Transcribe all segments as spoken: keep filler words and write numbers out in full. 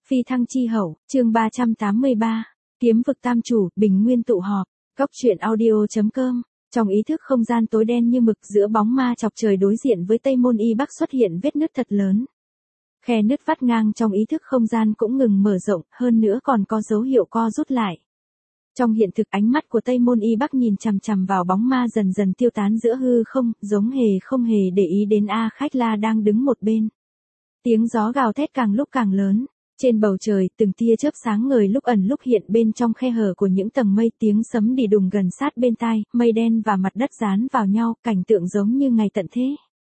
Phi thăng chi hậu, chương ba trăm tám mươi ba, kiếm vực tam chủ, bình nguyên tụ họp, góc truyện audio.com. Trong ý thức không gian tối đen như mực giữa bóng ma chọc trời đối diện với Tây Môn Y Bắc xuất hiện vết nứt thật lớn. Khe nứt vắt ngang trong ý thức không gian cũng ngừng mở rộng, hơn nữa còn có dấu hiệu co rút lại. Trong hiện thực ánh mắt của Tây Môn Y Bắc nhìn chằm chằm vào bóng ma dần dần tiêu tán giữa hư không, giống hề không hề để ý đến A Khách La đang đứng một bên. Tiếng gió gào thét càng lúc càng lớn. Trên bầu trời, từng tia chớp sáng ngời lúc ẩn lúc hiện bên trong khe hở của những tầng mây, tiếng sấm đi đùng gần sát bên tai, mây đen và mặt đất dán vào nhau, cảnh tượng giống như ngày tận thế.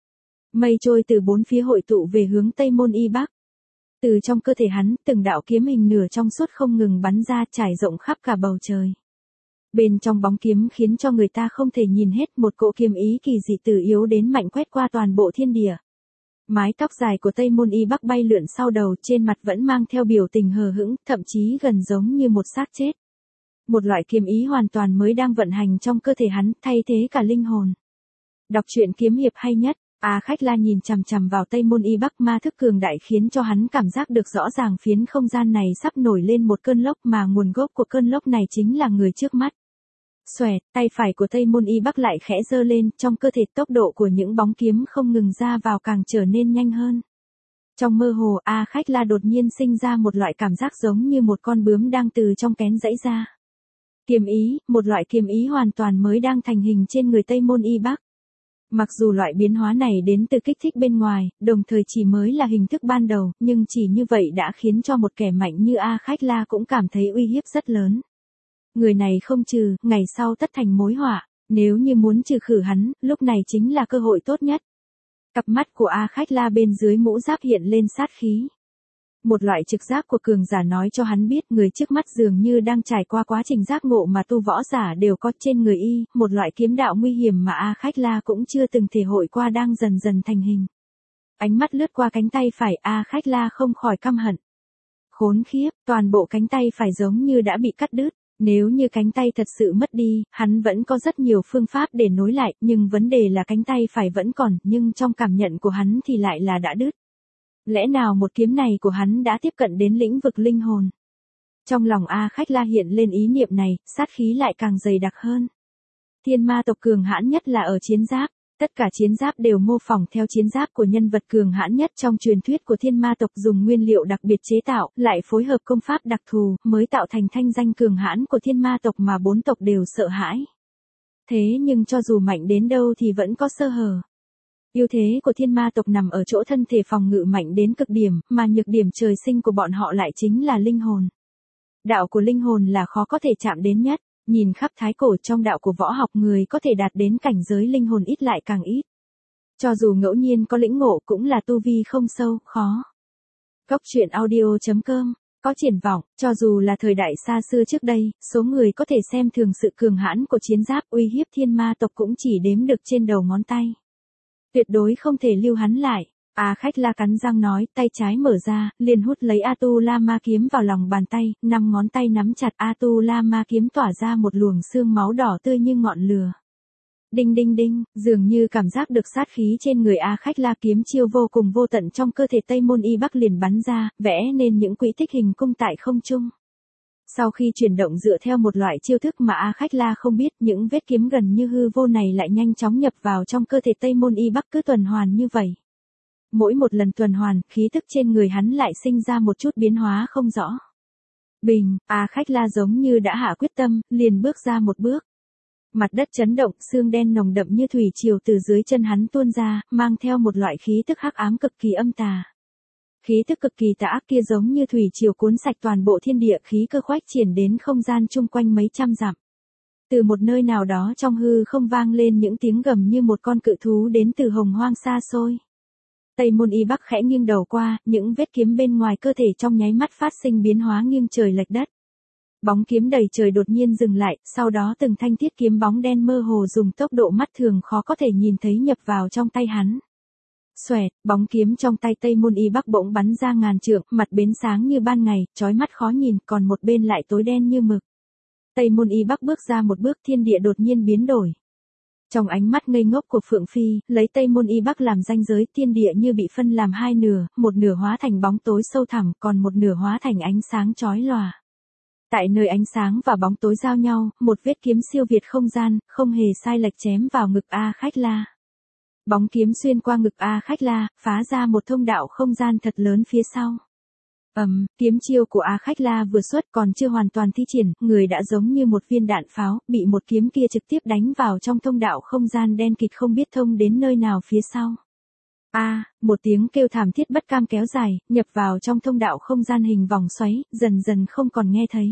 Mây trôi từ bốn phía hội tụ về hướng Tây Môn Y Bắc. Từ trong cơ thể hắn, từng đạo kiếm hình nửa trong suốt không ngừng bắn ra trải rộng khắp cả bầu trời. Bên trong bóng kiếm khiến cho người ta không thể nhìn hết, một cỗ kiếm ý kỳ dị từ yếu đến mạnh quét qua toàn bộ thiên địa. Mái tóc dài của Tây Môn Y Bắc bay lượn sau đầu, trên mặt vẫn mang theo biểu tình hờ hững, thậm chí gần giống như một xác chết. Một loại kiếm ý hoàn toàn mới đang vận hành trong cơ thể hắn, thay thế cả linh hồn. Đọc truyện kiếm hiệp hay nhất, A Khách La nhìn chằm chằm vào Tây Môn Y Bắc, ma thức cường đại khiến cho hắn cảm giác được rõ ràng phiến không gian này sắp nổi lên một cơn lốc, mà nguồn gốc của cơn lốc này chính là người trước mắt. Xoẹt, tay phải của Tây Môn Y Bắc lại khẽ giơ lên, trong cơ thể tốc độ của những bóng kiếm không ngừng ra vào càng trở nên nhanh hơn. Trong mơ hồ, A Khách La đột nhiên sinh ra một loại cảm giác giống như một con bướm đang từ trong kén giãy ra. Kiếm ý, một loại kiếm ý hoàn toàn mới đang thành hình trên người Tây Môn Y Bắc. Mặc dù loại biến hóa này đến từ kích thích bên ngoài, đồng thời chỉ mới là hình thức ban đầu, nhưng chỉ như vậy đã khiến cho một kẻ mạnh như A Khách La cũng cảm thấy uy hiếp rất lớn. Người này không trừ, ngày sau tất thành mối họa, nếu như muốn trừ khử hắn, lúc này chính là cơ hội tốt nhất. Cặp mắt của A Khách La bên dưới mũ giáp hiện lên sát khí. Một loại trực giác của cường giả nói cho hắn biết người trước mắt dường như đang trải qua quá trình giác ngộ mà tu võ giả đều có trên người y, một loại kiếm đạo nguy hiểm mà A Khách La cũng chưa từng thể hội qua đang dần dần thành hình. Ánh mắt lướt qua cánh tay phải, A Khách La không khỏi căm hận. Khốn khiếp, toàn bộ cánh tay phải giống như đã bị cắt đứt. Nếu như cánh tay thật sự mất đi, hắn vẫn có rất nhiều phương pháp để nối lại, nhưng vấn đề là cánh tay phải vẫn còn, nhưng trong cảm nhận của hắn thì lại là đã đứt. Lẽ nào một kiếm này của hắn đã tiếp cận đến lĩnh vực linh hồn? Trong lòng A Khách La hiện lên ý niệm này, sát khí lại càng dày đặc hơn. Thiên ma tộc cường hãn nhất là ở chiến giáp. Tất cả chiến giáp đều mô phỏng theo chiến giáp của nhân vật cường hãn nhất trong truyền thuyết của thiên ma tộc, dùng nguyên liệu đặc biệt chế tạo, lại phối hợp công pháp đặc thù, mới tạo thành thanh danh cường hãn của thiên ma tộc mà bốn tộc đều sợ hãi. Thế nhưng cho dù mạnh đến đâu thì vẫn có sơ hở. Ưu thế của thiên ma tộc nằm ở chỗ thân thể phòng ngự mạnh đến cực điểm, mà nhược điểm trời sinh của bọn họ lại chính là linh hồn. Đạo của linh hồn là khó có thể chạm đến nhất. Nhìn khắp thái cổ, trong đạo của võ học, người có thể đạt đến cảnh giới linh hồn ít lại càng ít. Cho dù ngẫu nhiên có lĩnh ngộ cũng là tu vi không sâu, khó. Góc truyện audio.com, có triển vọng, cho dù là thời đại xa xưa trước đây, số người có thể xem thường sự cường hãn của chiến giáp uy hiếp thiên ma tộc cũng chỉ đếm được trên đầu ngón tay. Tuyệt đối không thể lưu hắn lại. A Khách La cắn răng nói, tay trái mở ra, liền hút lấy Atula ma kiếm vào lòng bàn tay, năm ngón tay nắm chặt Atula ma kiếm tỏa ra một luồng sương máu đỏ tươi như ngọn lửa. Đinh đinh đinh, dường như cảm giác được sát khí trên người A Khách La, kiếm chiêu vô cùng vô tận trong cơ thể Tây Môn Y Bắc liền bắn ra, vẽ nên những quỹ tích hình cung tại không trung. Sau khi chuyển động dựa theo một loại chiêu thức mà A Khách La không biết, những vết kiếm gần như hư vô này lại nhanh chóng nhập vào trong cơ thể Tây Môn Y Bắc, cứ tuần hoàn như vậy. Mỗi một lần tuần hoàn, khí tức trên người hắn lại sinh ra một chút biến hóa không rõ. Bình, A Khách La giống như đã hạ quyết tâm, liền bước ra một bước. Mặt đất chấn động, xương đen nồng đậm như thủy triều từ dưới chân hắn tuôn ra, mang theo một loại khí tức hắc ám cực kỳ âm tà. Khí tức cực kỳ tà ác kia giống như thủy triều cuốn sạch toàn bộ thiên địa, khí cơ khoách triển đến không gian chung quanh mấy trăm dặm. Từ một nơi nào đó trong hư không vang lên những tiếng gầm như một con cự thú đến từ hồng hoang xa xôi. Tây Môn Y Bắc khẽ nghiêng đầu qua, những vết kiếm bên ngoài cơ thể trong nháy mắt phát sinh biến hóa nghiêng trời lệch đất. Bóng kiếm đầy trời đột nhiên dừng lại, sau đó từng thanh thiết kiếm bóng đen mơ hồ dùng tốc độ mắt thường khó có thể nhìn thấy nhập vào trong tay hắn. Xoẹt, bóng kiếm trong tay Tây Môn Y Bắc bỗng bắn ra ngàn trượng, mặt bên sáng như ban ngày, chói mắt khó nhìn, còn một bên lại tối đen như mực. Tây Môn Y Bắc bước ra một bước, thiên địa đột nhiên biến đổi. Trong ánh mắt ngây ngốc của Phượng Phi, lấy Tây Môn Y Bắc làm ranh giới, thiên địa như bị phân làm hai nửa, một nửa hóa thành bóng tối sâu thẳm, còn một nửa hóa thành ánh sáng chói lòa. Tại nơi ánh sáng và bóng tối giao nhau, một vết kiếm siêu việt không gian, không hề sai lệch chém vào ngực A Khách La. Bóng kiếm xuyên qua ngực A Khách La, phá ra một thông đạo không gian thật lớn phía sau. Ầm, um, kiếm chiêu của A Khách La vừa xuất còn chưa hoàn toàn thi triển, người đã giống như một viên đạn pháo, bị một kiếm kia trực tiếp đánh vào trong thông đạo không gian đen kịt không biết thông đến nơi nào phía sau. A, à, một tiếng kêu thảm thiết bất cam kéo dài, nhập vào trong thông đạo không gian hình vòng xoáy, dần dần không còn nghe thấy.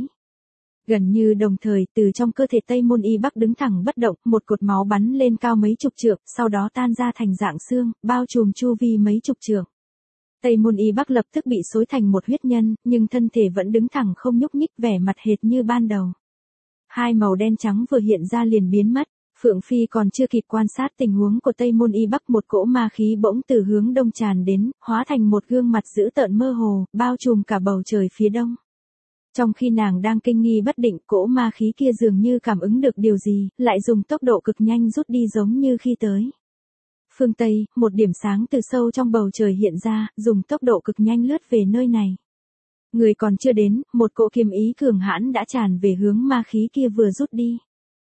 Gần như đồng thời, từ trong cơ thể Tây Môn Y Bắc đứng thẳng bất động, một cột máu bắn lên cao mấy chục trượng, sau đó tan ra thành dạng xương, bao trùm chu vi mấy chục trượng. Tây Môn Y Bắc lập tức bị xối thành một huyết nhân, nhưng thân thể vẫn đứng thẳng không nhúc nhích, vẻ mặt hệt như ban đầu. Hai màu đen trắng vừa hiện ra liền biến mất. Phượng Phi còn chưa kịp quan sát tình huống của Tây Môn Y Bắc, một cỗ ma khí bỗng từ hướng đông tràn đến, hóa thành một gương mặt dữ tợn mơ hồ, bao trùm cả bầu trời phía đông. Trong khi nàng đang kinh nghi bất định, cỗ ma khí kia dường như cảm ứng được điều gì, lại dùng tốc độ cực nhanh rút đi giống như khi tới. Phương Tây, một điểm sáng từ sâu trong bầu trời hiện ra, dùng tốc độ cực nhanh lướt về nơi này. Người còn chưa đến, một cỗ kiếm ý cường hãn đã tràn về hướng ma khí kia vừa rút đi.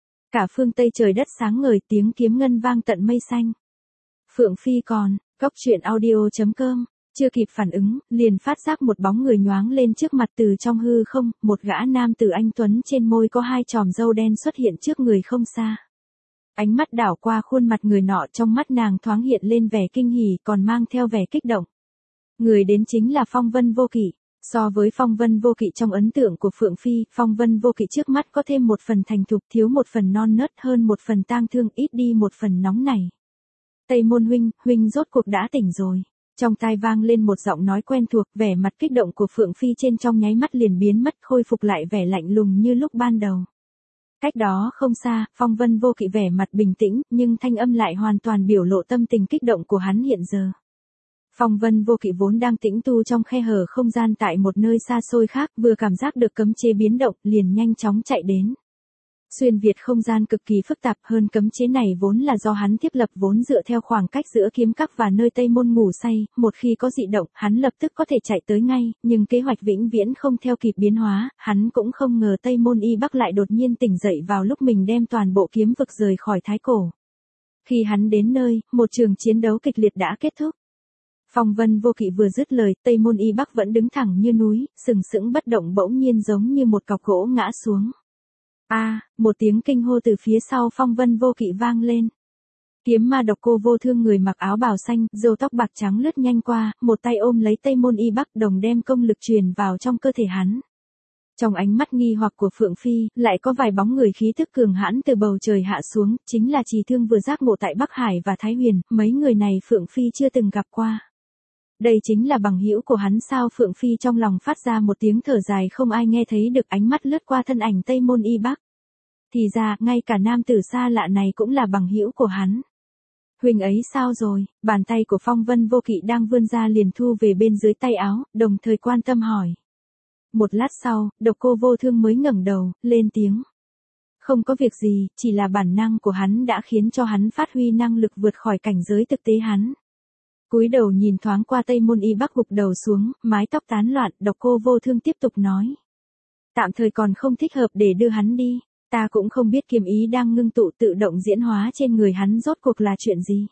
Cả phương Tây trời đất sáng ngời, tiếng kiếm ngân vang tận mây xanh. Phượng Phi còn, góc truyện audio chấm com, chưa kịp phản ứng, liền phát giác một bóng người nhoáng lên trước mặt từ trong hư không, một gã nam tử anh tuấn trên môi có hai chòm râu đen xuất hiện trước người không xa. Ánh mắt đảo qua khuôn mặt người nọ, trong mắt nàng thoáng hiện lên vẻ kinh hỉ còn mang theo vẻ kích động. Người đến chính là Phong Vân Vô Kỵ. So với Phong Vân Vô Kỵ trong ấn tượng của Phượng Phi, Phong Vân Vô Kỵ trước mắt có thêm một phần thành thục, thiếu một phần non nớt, hơn một phần tang thương, ít đi một phần nóng nảy. Tây Môn huynh, huynh rốt cuộc đã tỉnh rồi. Trong tai vang lên một giọng nói quen thuộc, vẻ mặt kích động của Phượng Phi trên trong nháy mắt liền biến mất, khôi phục lại vẻ lạnh lùng như lúc ban đầu. Cách đó không xa, Phong Vân Vô Kỵ vẻ mặt bình tĩnh, nhưng thanh âm lại hoàn toàn biểu lộ tâm tình kích động của hắn hiện giờ. Phong Vân Vô Kỵ vốn đang tĩnh tu trong khe hở không gian tại một nơi xa xôi khác, vừa cảm giác được cấm chế biến động, liền nhanh chóng chạy đến. Xuyên việt không gian cực kỳ phức tạp, hơn cấm chế này vốn là do hắn thiết lập, vốn dựa theo khoảng cách giữa kiếm các và nơi Tây Môn ngủ say, một khi có dị động, hắn lập tức có thể chạy tới ngay, nhưng kế hoạch vĩnh viễn không theo kịp biến hóa, hắn cũng không ngờ Tây Môn Y Bắc lại đột nhiên tỉnh dậy vào lúc mình đem toàn bộ kiếm vực rời khỏi Thái Cổ. Khi hắn đến nơi, một trường chiến đấu kịch liệt đã kết thúc. Phong Vân Vô Kỵ vừa dứt lời, Tây Môn Y Bắc vẫn đứng thẳng như núi, sừng sững bất động, bỗng nhiên giống như một cọc gỗ ngã xuống. A, à, một tiếng kinh hô từ phía sau Phong Vân Vô Kỵ vang lên. Kiếm ma độc cô Vô Thương, người mặc áo bào xanh, râu tóc bạc trắng lướt nhanh qua, một tay ôm lấy Tây Môn Y Bắc, đồng đem công lực truyền vào trong cơ thể hắn. Trong ánh mắt nghi hoặc của Phượng Phi, lại có vài bóng người khí tức cường hãn từ bầu trời hạ xuống, chính là Trì Thương vừa giác ngộ tại Bắc Hải và Thái Huyền, mấy người này Phượng Phi chưa từng gặp qua. Đây chính là bằng hữu của hắn sao? Phượng Phi trong lòng phát ra một tiếng thở dài không ai nghe thấy được, ánh mắt lướt qua thân ảnh Tây Môn Y Bắc. Thì ra, ngay cả nam tử xa lạ này cũng là bằng hữu của hắn. Huynh ấy sao rồi? Bàn tay của Phong Vân Vô Kỵ đang vươn ra liền thu về bên dưới tay áo, đồng thời quan tâm hỏi. Một lát sau, độc cô Vô Thương mới ngẩng đầu, lên tiếng. Không có việc gì, chỉ là bản năng của hắn đã khiến cho hắn phát huy năng lực vượt khỏi cảnh giới thực tế hắn. Cúi đầu nhìn thoáng qua Tây Môn Y Bắc gục đầu xuống, mái tóc tán loạn, độc cô Vô Thương tiếp tục nói. Tạm thời còn không thích hợp để đưa hắn đi, ta cũng không biết kiếm ý đang ngưng tụ tự động diễn hóa trên người hắn rốt cuộc là chuyện gì.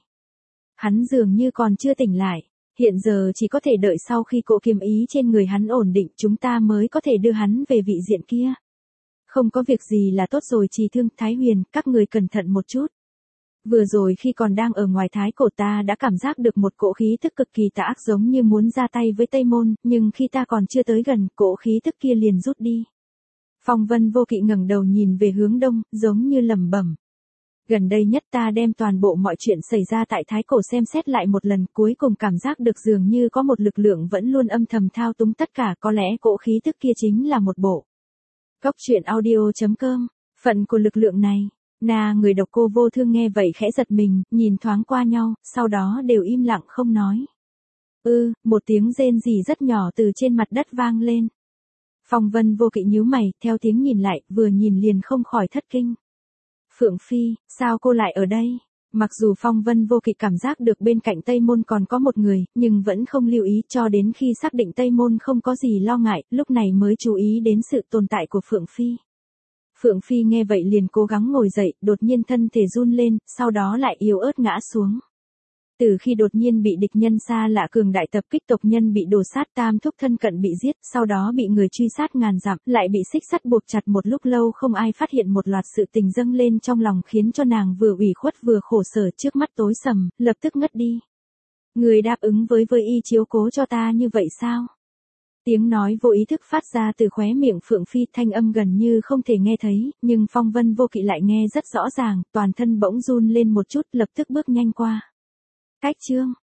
Hắn dường như còn chưa tỉnh lại, hiện giờ chỉ có thể đợi sau khi cỗ kiếm ý trên người hắn ổn định chúng ta mới có thể đưa hắn về vị diện kia. Không có việc gì là tốt rồi. Trì Thương, Thái Huyền, các người cẩn thận một chút. Vừa rồi khi còn đang ở ngoài Thái Cổ ta đã cảm giác được một cỗ khí tức cực kỳ tà ác giống như muốn ra tay với Tây Môn, nhưng khi ta còn chưa tới gần, cỗ khí tức kia liền rút đi. Phong Vân Vô Kỵ ngẩng đầu nhìn về hướng đông, giống như lẩm bẩm. Gần đây nhất ta đem toàn bộ mọi chuyện xảy ra tại Thái Cổ xem xét lại một lần, cuối cùng cảm giác được dường như có một lực lượng vẫn luôn âm thầm thao túng tất cả, có lẽ cỗ khí tức kia chính là một bộ. Góc truyện audio chấm com, phận của lực lượng này. Na người độc cô Vô Thương nghe vậy khẽ giật mình, nhìn thoáng qua nhau, sau đó đều im lặng không nói. Ư, ừ, một tiếng rên rỉ rất nhỏ từ trên mặt đất vang lên. Phong Vân Vô Kỵ nhíu mày, theo tiếng nhìn lại, vừa nhìn liền không khỏi thất kinh. Phượng Phi, sao cô lại ở đây? Mặc dù Phong Vân Vô Kỵ cảm giác được bên cạnh Tây Môn còn có một người, nhưng vẫn không lưu ý cho đến khi xác định Tây Môn không có gì lo ngại, lúc này mới chú ý đến sự tồn tại của Phượng Phi. Phượng Phi nghe vậy liền cố gắng ngồi dậy, đột nhiên thân thể run lên, sau đó lại yếu ớt ngã xuống. Từ khi đột nhiên bị địch nhân xa lạ cường đại tập kích, tộc nhân bị đổ sát, tam thúc thân cận bị giết, sau đó bị người truy sát ngàn dặm, lại bị xích sắt buộc chặt một lúc lâu không ai phát hiện, một loạt sự tình dâng lên trong lòng khiến cho nàng vừa ủy khuất vừa khổ sở, trước mắt tối sầm, lập tức ngất đi. Người đáp ứng với với y chiếu cố cho ta như vậy sao? Tiếng nói vô ý thức phát ra từ khóe miệng Phượng Phi, thanh âm gần như không thể nghe thấy, nhưng Phong Vân Vô Kỵ lại nghe rất rõ ràng, toàn thân bỗng run lên một chút, lập tức bước nhanh qua. Cách chương